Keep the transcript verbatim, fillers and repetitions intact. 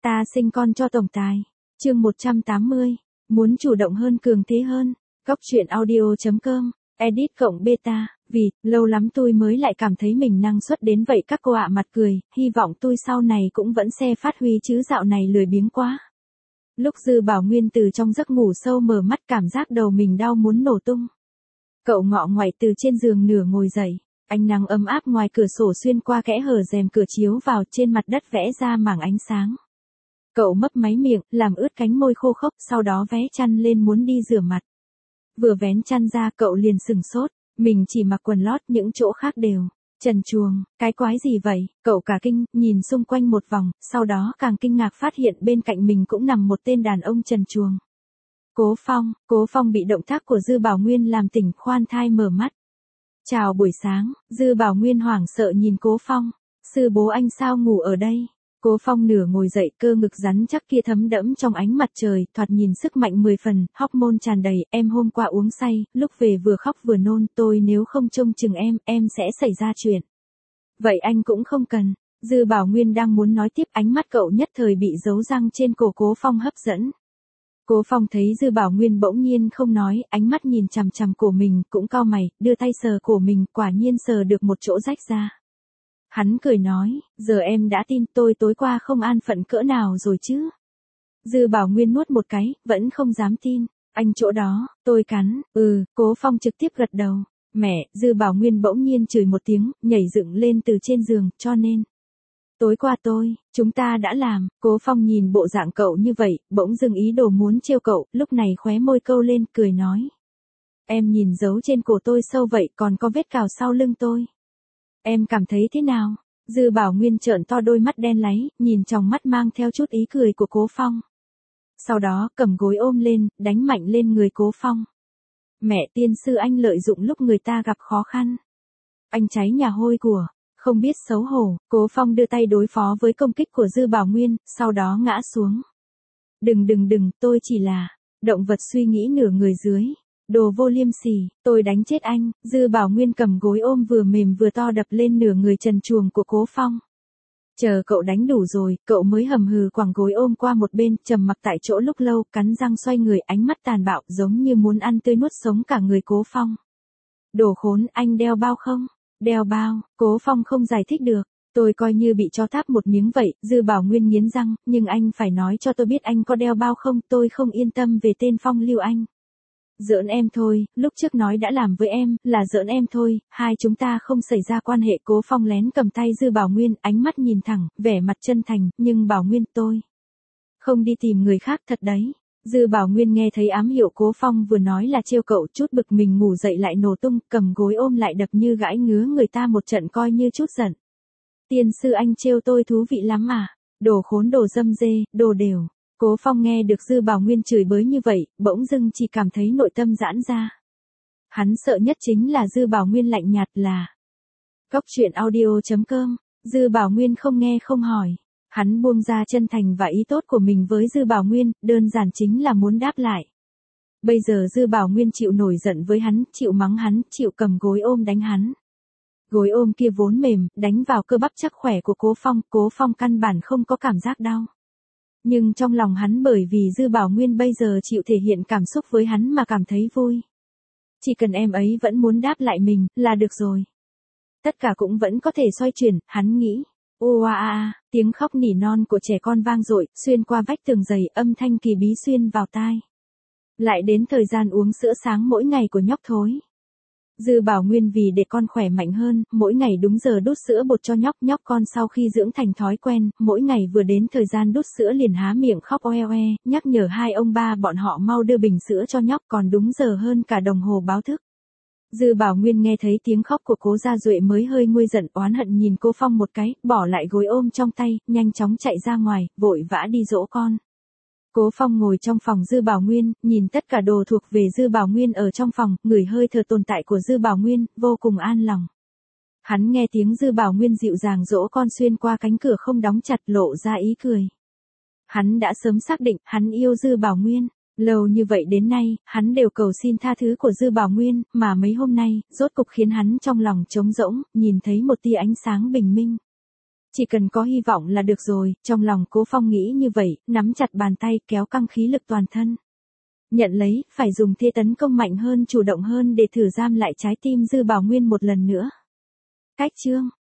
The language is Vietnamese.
Ta sinh con cho tổng tài. Chương một trăm tám mươi. Muốn chủ động hơn cường thế hơn. Góc truyện audio chấm com. Edit cộng beta. Vì, lâu lắm tôi mới lại cảm thấy mình năng suất đến vậy các cô ạ. Mặt cười, hy vọng tôi sau này cũng vẫn sẽ phát huy chứ dạo này lười biếng quá. Lúc Dư Bảo Nguyên từ trong giấc ngủ sâu mở mắt cảm giác đầu mình đau muốn nổ tung. Cậu ngọ ngoại từ trên giường nửa ngồi dậy. Ánh nắng ấm áp ngoài cửa sổ xuyên qua kẽ hở rèm cửa chiếu vào trên mặt đất vẽ ra mảng ánh sáng. Cậu mấp máy miệng, làm ướt cánh môi khô khốc, sau đó vé chăn lên muốn đi rửa mặt. Vừa vén chăn ra cậu liền sừng sốt, mình chỉ mặc quần lót những chỗ khác đều trần truồng, cái quái gì vậy, cậu cả kinh, nhìn xung quanh một vòng, sau đó càng kinh ngạc phát hiện bên cạnh mình cũng nằm một tên đàn ông trần truồng. Cố Phong, Cố Phong bị động tác của Dư Bảo Nguyên làm tỉnh khoan thai mở mắt. Chào buổi sáng, Dư Bảo Nguyên hoảng sợ nhìn Cố Phong, sư bố anh sao ngủ ở đây? Cố Phong nửa ngồi dậy, cơ ngực rắn chắc kia thấm đẫm trong ánh mặt trời, thoạt nhìn sức mạnh mười phần, hormone tràn đầy, em hôm qua uống say, lúc về vừa khóc vừa nôn, tôi nếu không trông chừng em, em sẽ xảy ra chuyện. Vậy anh cũng không cần. Dư Bảo Nguyên đang muốn nói tiếp, ánh mắt cậu nhất thời bị dấu răng trên cổ Cố Phong hấp dẫn. Cố Phong thấy Dư Bảo Nguyên bỗng nhiên không nói, ánh mắt nhìn chằm chằm cổ mình, cũng cau mày, đưa tay sờ cổ mình, quả nhiên sờ được một chỗ rách ra. Hắn cười nói, giờ em đã tin tôi tối qua không an phận cỡ nào rồi chứ. Dư Bảo Nguyên nuốt một cái, vẫn không dám tin. Anh chỗ đó, tôi cắn, ừ, Cố Phong trực tiếp gật đầu. Mẹ, Dư Bảo Nguyên bỗng nhiên chửi một tiếng, nhảy dựng lên từ trên giường, cho nên. Tối qua tôi, chúng ta đã làm, Cố Phong nhìn bộ dạng cậu như vậy, bỗng dưng ý đồ muốn trêu cậu, lúc này khóe môi câu lên, cười nói. Em nhìn dấu trên cổ tôi sâu vậy, còn có vết cào sau lưng tôi. Em cảm thấy thế nào? Dư Bảo Nguyên trợn to đôi mắt đen láy, nhìn trong mắt mang theo chút ý cười của Cố Phong. Sau đó, cầm gối ôm lên, đánh mạnh lên người Cố Phong. Mẹ tiên sư anh lợi dụng lúc người ta gặp khó khăn. Anh cháy nhà hôi của, không biết xấu hổ, Cố Phong đưa tay đối phó với công kích của Dư Bảo Nguyên, sau đó ngã xuống. Đừng đừng đừng, tôi chỉ là, động vật suy nghĩ nửa người dưới. Đồ vô liêm sỉ, tôi đánh chết anh. Dư Bảo Nguyên cầm gối ôm vừa mềm vừa to đập lên nửa người trần truồng của Cố Phong. Chờ cậu đánh đủ rồi, cậu mới hầm hừ quẳng gối ôm qua một bên, trầm mặc tại chỗ lúc lâu, cắn răng xoay người, ánh mắt tàn bạo, giống như muốn ăn tươi nuốt sống cả người Cố Phong. Đồ khốn, anh đeo bao không? Đeo bao, Cố Phong không giải thích được. Tôi coi như bị cho táp một miếng vậy. Dư Bảo Nguyên nghiến răng, nhưng anh phải nói cho tôi biết anh có đeo bao không, tôi không yên tâm về tên Phong Lưu anh. Giỡn em thôi, lúc trước nói đã làm với em, là giỡn em thôi, hai chúng ta không xảy ra quan hệ. Cố Phong lén cầm tay Dư Bảo Nguyên, ánh mắt nhìn thẳng, vẻ mặt chân thành, nhưng Bảo Nguyên tôi không đi tìm người khác thật đấy. Dư Bảo Nguyên nghe thấy ám hiệu Cố Phong vừa nói là trêu cậu, chút bực mình ngủ dậy lại nổ tung, cầm gối ôm lại đập như gãi ngứa người ta một trận coi như chút giận. Tiên sư anh trêu tôi thú vị lắm à, đồ khốn đồ dâm dê, đồ đều. Cố Phong nghe được Dư Bảo Nguyên chửi bới như vậy, bỗng dưng chỉ cảm thấy nội tâm giãn ra. Hắn sợ nhất chính là Dư Bảo Nguyên lạnh nhạt là. Góc truyện audio chấm com. Dư Bảo Nguyên không nghe không hỏi. Hắn buông ra chân thành và ý tốt của mình với Dư Bảo Nguyên, đơn giản chính là muốn đáp lại. Bây giờ Dư Bảo Nguyên chịu nổi giận với hắn, chịu mắng hắn, chịu cầm gối ôm đánh hắn. Gối ôm kia vốn mềm, đánh vào cơ bắp chắc khỏe của Cố Phong, Cố Phong căn bản không có cảm giác đau. Nhưng trong lòng hắn bởi vì Dư Bảo Nguyên bây giờ chịu thể hiện cảm xúc với hắn mà cảm thấy vui. Chỉ cần em ấy vẫn muốn đáp lại mình, là được rồi. Tất cả cũng vẫn có thể xoay chuyển, hắn nghĩ. Ua a a, tiếng khóc nỉ non của trẻ con vang dội, xuyên qua vách tường dày, âm thanh kỳ bí xuyên vào tai. Lại đến thời gian uống sữa sáng mỗi ngày của nhóc thối. Dư Bảo Nguyên vì để con khỏe mạnh hơn, mỗi ngày đúng giờ đút sữa bột cho nhóc. Nhóc con sau khi dưỡng thành thói quen, mỗi ngày vừa đến thời gian đút sữa liền há miệng khóc oe oe, nhắc nhở hai ông ba bọn họ mau đưa bình sữa cho nhóc, còn đúng giờ hơn cả đồng hồ báo thức. Dư Bảo Nguyên nghe thấy tiếng khóc của Cố Gia Duệ mới hơi nguôi giận, oán hận nhìn Cố Phong một cái, bỏ lại gối ôm trong tay, nhanh chóng chạy ra ngoài, vội vã đi dỗ con. Cố Phong ngồi trong phòng Dư Bảo Nguyên, nhìn tất cả đồ thuộc về Dư Bảo Nguyên ở trong phòng, ngửi hơi thở tồn tại của Dư Bảo Nguyên, vô cùng an lòng. Hắn nghe tiếng Dư Bảo Nguyên dịu dàng dỗ con xuyên qua cánh cửa không đóng chặt, lộ ra ý cười. Hắn đã sớm xác định, hắn yêu Dư Bảo Nguyên. Lâu như vậy đến nay, hắn đều cầu xin tha thứ của Dư Bảo Nguyên, mà mấy hôm nay, rốt cục khiến hắn trong lòng trống rỗng, nhìn thấy một tia ánh sáng bình minh. Chỉ cần có hy vọng là được rồi, trong lòng Cố Phong nghĩ như vậy, nắm chặt bàn tay kéo căng khí lực toàn thân. Nhận lấy, phải dùng thế tấn công mạnh hơn, chủ động hơn để thử giam lại trái tim Dư Bảo Nguyên một lần nữa. Cách chương